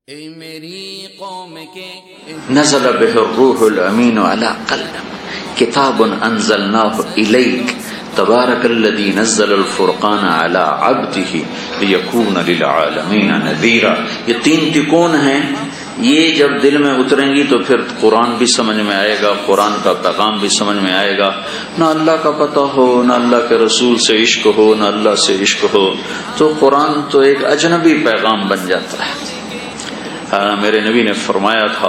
اے میری قوم کے نزل به الروح الامین علی قلبک کتاب انزلناه الیک تبارک الذی نزل الفرقان علی عبده لیکون للعالمین نذیرا۔ یہ تین تکون ہیں، یہ جب دل میں اتریں گی تو پھر قرآن بھی سمجھ میں آئے گا، قرآن کا پیغام بھی سمجھ میں آئے گا۔ نہ اللہ کا پتہ ہو، نہ اللہ کے رسول سے عشق ہو، نہ اللہ سے عشق ہو، تو قرآن تو ایک اجنبی پیغام بن جاتا ہے۔ میرے نبی نے فرمایا تھا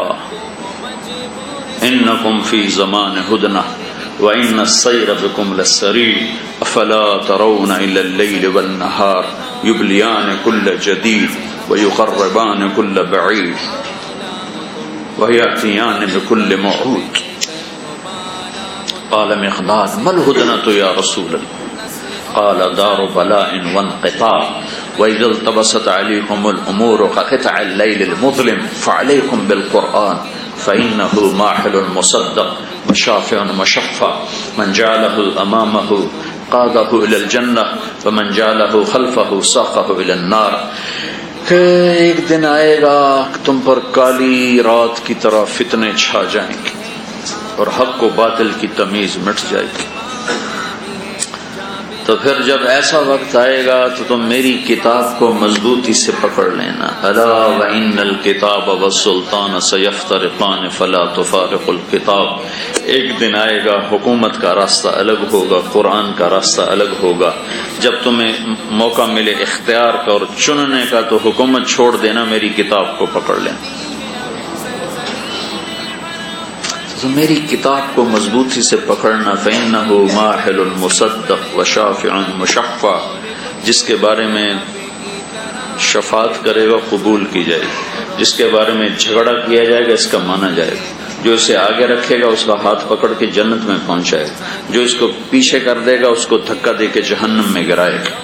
انکم فی زمان ہدنہ وان السیر بکم للسری افلا ترون الی اللیل والنہار یبلیان کل جدید ویقربان کل بعید ویأتیان بکل موعود۔ قال مقداد ما الہدنۃ یا رسول اللہ؟ قال دار بلاء وانقطاع وإذا التبست عليكم الأمور كقطع الليل المظلم فعليكم بالقرآن فإنه ماحل مصدق وشافع مشفع من جعله أمامه قاده إلى الجنة ومن جعله خلفه ساقه إلى النار۔ کہ ایک دن آئے گا تم پر کالی رات کی طرح فتنے چھا جائیں گے اور حق و باطل کی تمیز مٹ جائے گی۔ تو پھر جب ایسا وقت آئے گا تو تم میری کتاب کو مضبوطی سے پکڑ لینا۔ الا وان الکتاب والسلطان سیفترقان فلا تفارق الکتاب۔ ایک دن آئے گا حکومت کا راستہ الگ ہوگا، قرآن کا راستہ الگ ہوگا۔ جب تمہیں موقع ملے اختیار کا اور چننے کا تو حکومت چھوڑ دینا، میری کتاب کو پکڑ لینا۔ تو میری کتاب کو مضبوطی سے پکڑنا۔ فإنه ماحل مصدق وشافع مشفع، جس کے بارے میں شفاعت کرے گا قبول کی جائے گی، جس کے بارے میں جھگڑا کیا جائے گا اس کا مانا جائے گا، جو اسے آگے رکھے گا اس کا ہاتھ پکڑ کے جنت میں پہنچائے گا، جو اس کو پیچھے کر دے گا اس کو دھکا دے کے جہنم میں گرائے گا۔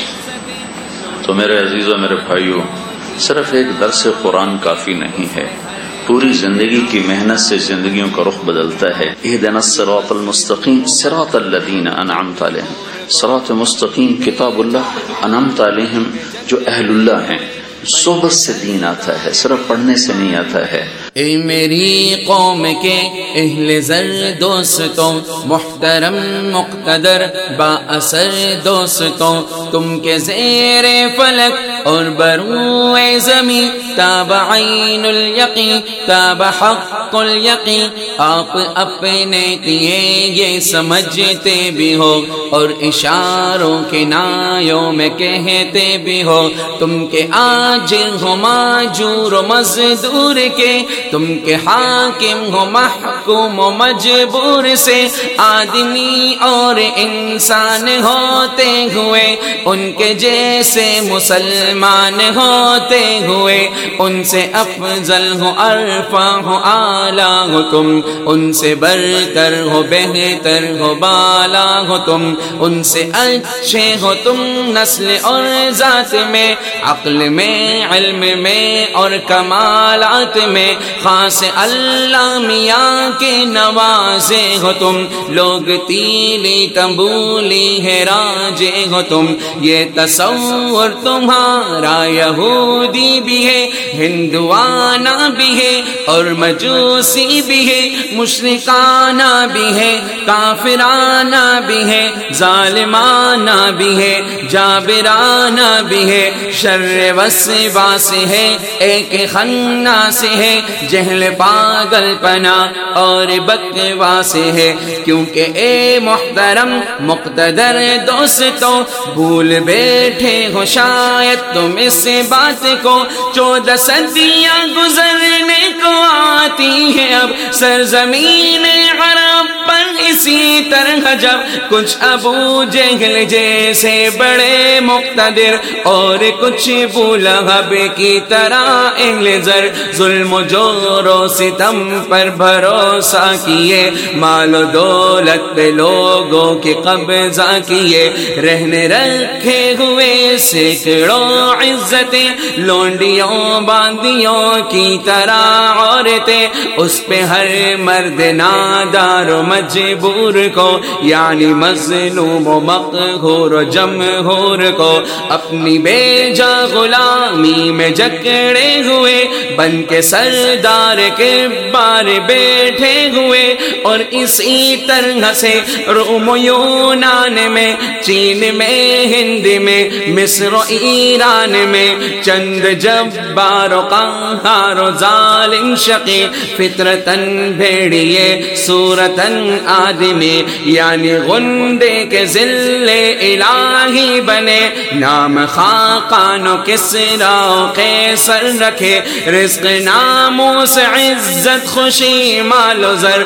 تو میرے عزیزوں، میرے بھائیوں، صرف ایک درس قرآن کافی نہیں ہے، پوری زندگی کی محنت سے زندگیوں کا رخ بدلتا ہے۔ اہدنا الصراط المستقیم صراط الذین انعمت علیہم، صراط مستقیم کتاب اللہ انعمت علیہم، جو اہل اللہ ہیں۔ صحبت سے دین آتا ہے، صرف پڑھنے سے نہیں آتا ہے۔ اے میری قوم کے اہل زر دوستوں، محترم مقتدر با اثر دوستوں، تم کے زیر فلک اور بروئے زمین تاب عین الیقین تاب حق الیقین، آپ اپنے کیے یہ سمجھتے بھی ہو اور اشاروں کے نایوں میں کہتے بھی ہو، تم کے آج ہو ماجور و مزدور کے، تم کے حاکم ہو محکوم و مجبور سے، آدمی اور انسان ہوتے ہوئے ان کے جیسے مسلمان ہوتے ہوئے، ان سے افضل ہو ارفع ہو اعلیٰ ہو تم، ان سے برتر ہو بہتر ہو بالا ہو تم، ان سے اچھے ہو تم نسل اور ذات میں، عقل میں، علم میں اور کمالات میں، خاص اللہ میاں کے نوازے ہو تم، لوگ تیلی تنبولی ہے راجے ہو تم، یہ تصور تمہارا یہودی بھی ہے، ہندوانہ بھی ہے اور مجوسی بھی ہے، مشرکانہ بھی ہے، کافرانہ بھی ہے، ظالمانہ بھی ہے، جابرانہ بھی ہے، شر وسوا سے ہے، ایک خنا سے ہے، جہل پاگل پنا اور بکوا سے ہے، کیونکہ اے محترم مقتدر دوستوں، بھول بیٹھے ہو شاید تم اس بات کو، 14 صدیاں گزرنے کو آتی ہے اب سرزمین عرب پر، اسی طرح جب کچھ ابو جہل جیسے بڑے مقتدر اور کچھ ابو لہب کی طرح اہل زر ظلم و جور و ستم پر بھروسہ کیے، مال و دولت پہ لوگوں کے قبضہ کیے، رہنے رکھے ہوئے سینکڑوں عزتیں، لونڈیوں باندیوں کی طرح عورتیں، اس پہ ہر مرد نادار و مجبور کو، یعنی مظلوم و مقہور و جمہور کو، اپنی بے جا غلامی میں جکڑے ہوئے، بن کے سردار کے بار بیٹھے ہوئے، اور اسی طرح سے روم و یونان میں، چین میں، ہند میں، مصر و ایران میں چند جبار و قہار و ظالم شقی، فطرتاً بھیڑیے صورتاً آدمی، یعنی غندے کے ذل الہی بنے، نام خاقان و کسریٰ و قیصر رکھے، رزق ناموس عزت خوشی مال و زر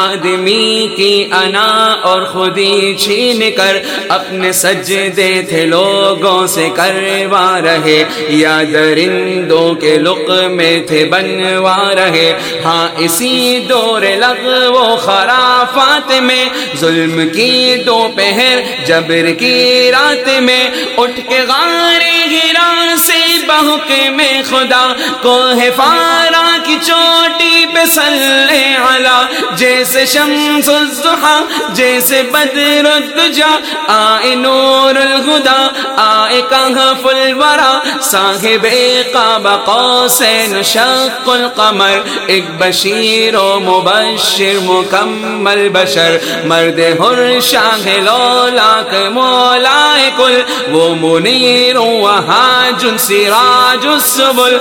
آدمی کی انا اور خودی چھین کر اپنے سجدے تھے لوگوں سے کروا رہے، یا درندوں کے لقمے تھے بنوا رہے۔ ہاں اسی دور لغو و خرافات میں، ظلم کی دوپہر جبر کی رات میں، اٹھ کے غار ہرا سے بحکم خدا کوہ فارا کی چوٹی پہ صلی علی، جیسے شمس الضحیٰ جیسے بدر الدجا، آئے نور الہدا آئے کہف الورا، صاحب قاب قوسین شق القمر، ایک بشیر و مبشر مکمل بشر، مرد حر شاہ لولاک مولائے کل، وہ منیر و حاج سراج السبل،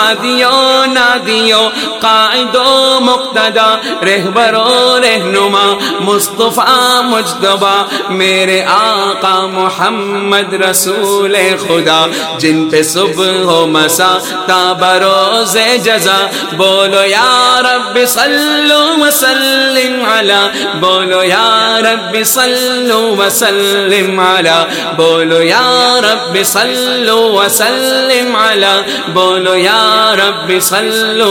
ہادیو نادیو قائد و مقتدا، رہبر و رہنما مصطفیٰ مجتبی، میرے آقا محمد رسول خدا، جن پہ صبح و مسا تا بروز جزا، بولو یا رب صلو وسلم علی، بولو یا رب صلو وسلم علی، بولو یا رب صلو وسلم علی، بولو یا رب صلو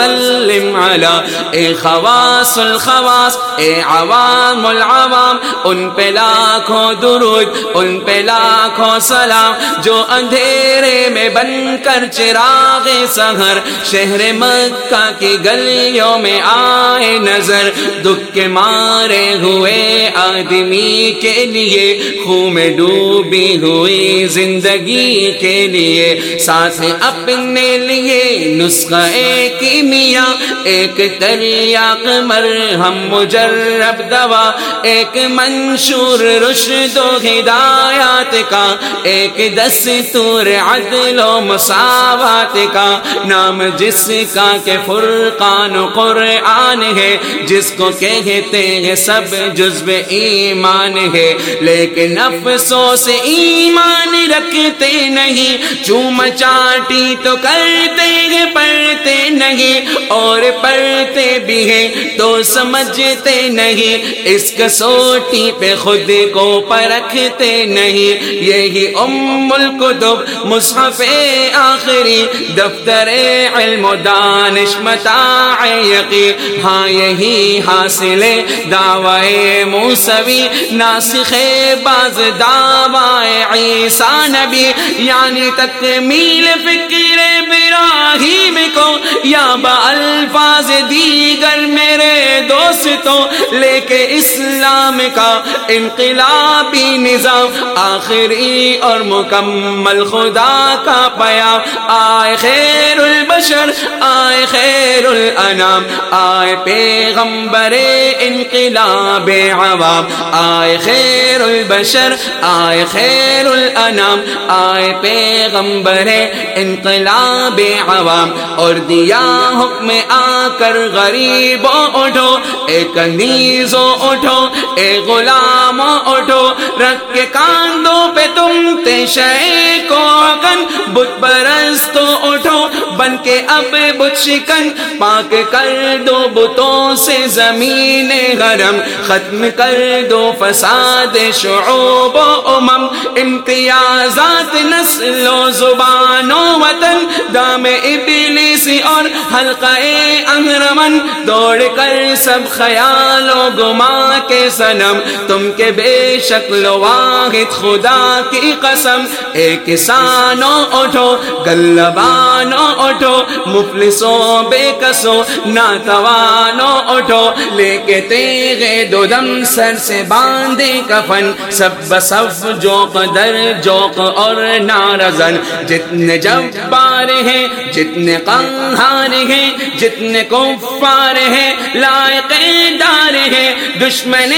وسلم علی۔ اے خواص الخواص، اے عوام العوام، ان پہ لاکھوں درود، ان پہ لاکھوں سلام، جو اندھیرے میں بن کر چراغ سحر شہر مکہ کی گلیوں میں آئے نظر، دکھ کے مارے ہوئے آدمی کے لیے، خون میں ڈوبی ہوئی زندگی کے لیے، ساتھ اپنے لیے نسخہ کیمیا، ایک تریاق مرہم مجرب دوا، ایک منشور رشد و ہدایات کا، ایک دستور عدل و مساوات کا، نام جس کا کہ فرقان قرآن ہے، جس کو کہتے ہیں سب جزو ایمان ہے، لیکن افسوس ایمان رکھتے نہیں، چوم چاٹی تو کرتے ہیں پڑھتے نہیں، اور پڑھتے بھی ہیں تو سمجھتے نہیں، اس کسوٹی پہ خود کو پرکھتے نہیں، یہی ام الکتب مصحف آخری، دفتر علم و دانش متاع یقین، ہاں یہی حاصل دعوی موسوی، ناسخ باز دعوی عیسیٰ نبی، یعنی تکمیل فکر ابراہیم کو، یا بألفاظ دیگر میرے دوستوں، لے کے اسلام کا انقلابی نظام، آخری اور مکمل خدا کا پیام، آئے خیر البشر، آئے خیر الانام، آئے پیغمبر انقلاب عوام، آئے خیر البشر، آئے خیر الانام، آئے پیغمبر انقلاب عوام، اور دیا حکم آ کر غریبوں اٹھو، اے کنیزوں اٹھو، اے غلاموں اٹھو، رکھ کے کاندھوں پہ تم تشے کو کن، بت پرستو اٹھو، بن کے اب بت شکن، پاک کر دو بتوں سے زمین حرم، ختم کر دو فساد شعوب و امم، امتیازات نسل و زبان و وطن، دام ابلیس کسی اور حلقہ اہرمن دوڑ کر سب خیال و گما کے صنم تم کے بے شکل واحد خدا کی قسم ایک سانو اٹھو غلبانو اٹھو مفلسوں بے کسو ناتوانو اٹھو لے کے تیغے دو دم سر سے باندھے کفن سب بصف جوق در جوق اور نارزن جتنے جبار ہیں جتنے قہار ہیں جتنے کفار ہیں لائق دار ہیں دشمن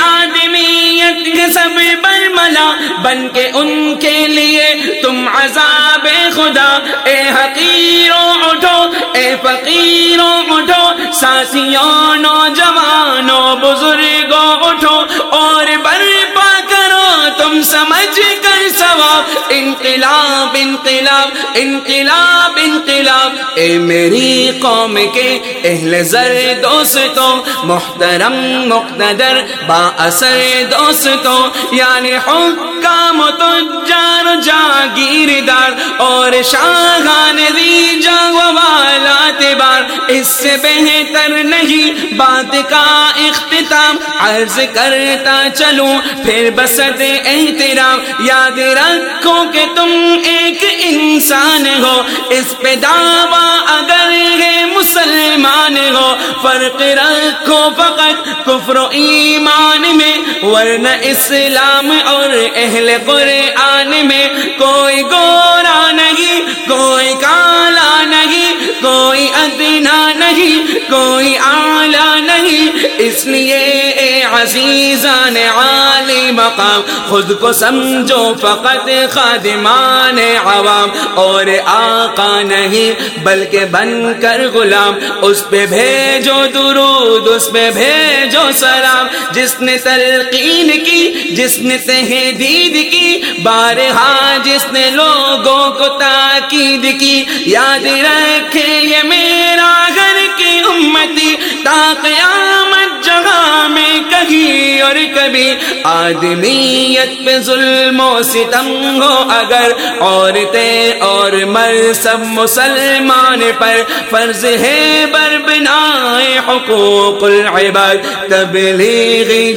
آدمیت کے سب برملا بن کے ان کے لیے تم عذاب خدا اے حقیروں اٹھو اے فقیروں اٹھو ساتھیوں نوجوانوں بزرگوں اٹھو اور برپا کرو تم سمجھ کر ثواب انقلاب انقلاب انقلاب انقلاب اے میری قوم کے اہل زر دوستوں محترم مقتدر با اثر دوستوں یعنی حکام و تجار جاگیردار اور شاہان دی جاگ و والات بار اس سے بہتر نہیں بات کا اختتام عرض کرتا چلوں پھر بسط احترام یاد رکھو کہ تم ایک انسان ہو اس پہ دعویٰ اگر ہے مسلمان ہو فرق رکھو فقط کفر و ایمان میں ورنہ اسلام اور اہل قرآن میں کوئی گورا نہیں کوئی کالا نہیں کوئی ادنا نہیں کوئی اعلیٰ نہیں اس لیے اے عزیزان عالی مقام خود کو سمجھو فقط خادمان عوام اور آقا نہیں بلکہ بن کر غلام اس پہ بھیجو درود اس پہ بھیجو سلام جس نے تلقین کی جس نے تحدید کی بارہا جس نے لوگوں کو تاکید کی یاد رکھے یہ میرا گھر کی امتی تا قیامت جگہ میں کہیں اور کبھی آدمیت پہ ظلم و ستم ہو اگر عورتیں اور مرد سب مسلمان پر فرض ہے بربنائے حقوق العباد تبلیغی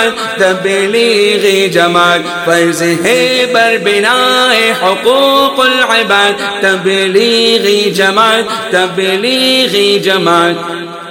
جماعت فرض ہے بربنائے حقوق العباد تبلیغی جماعت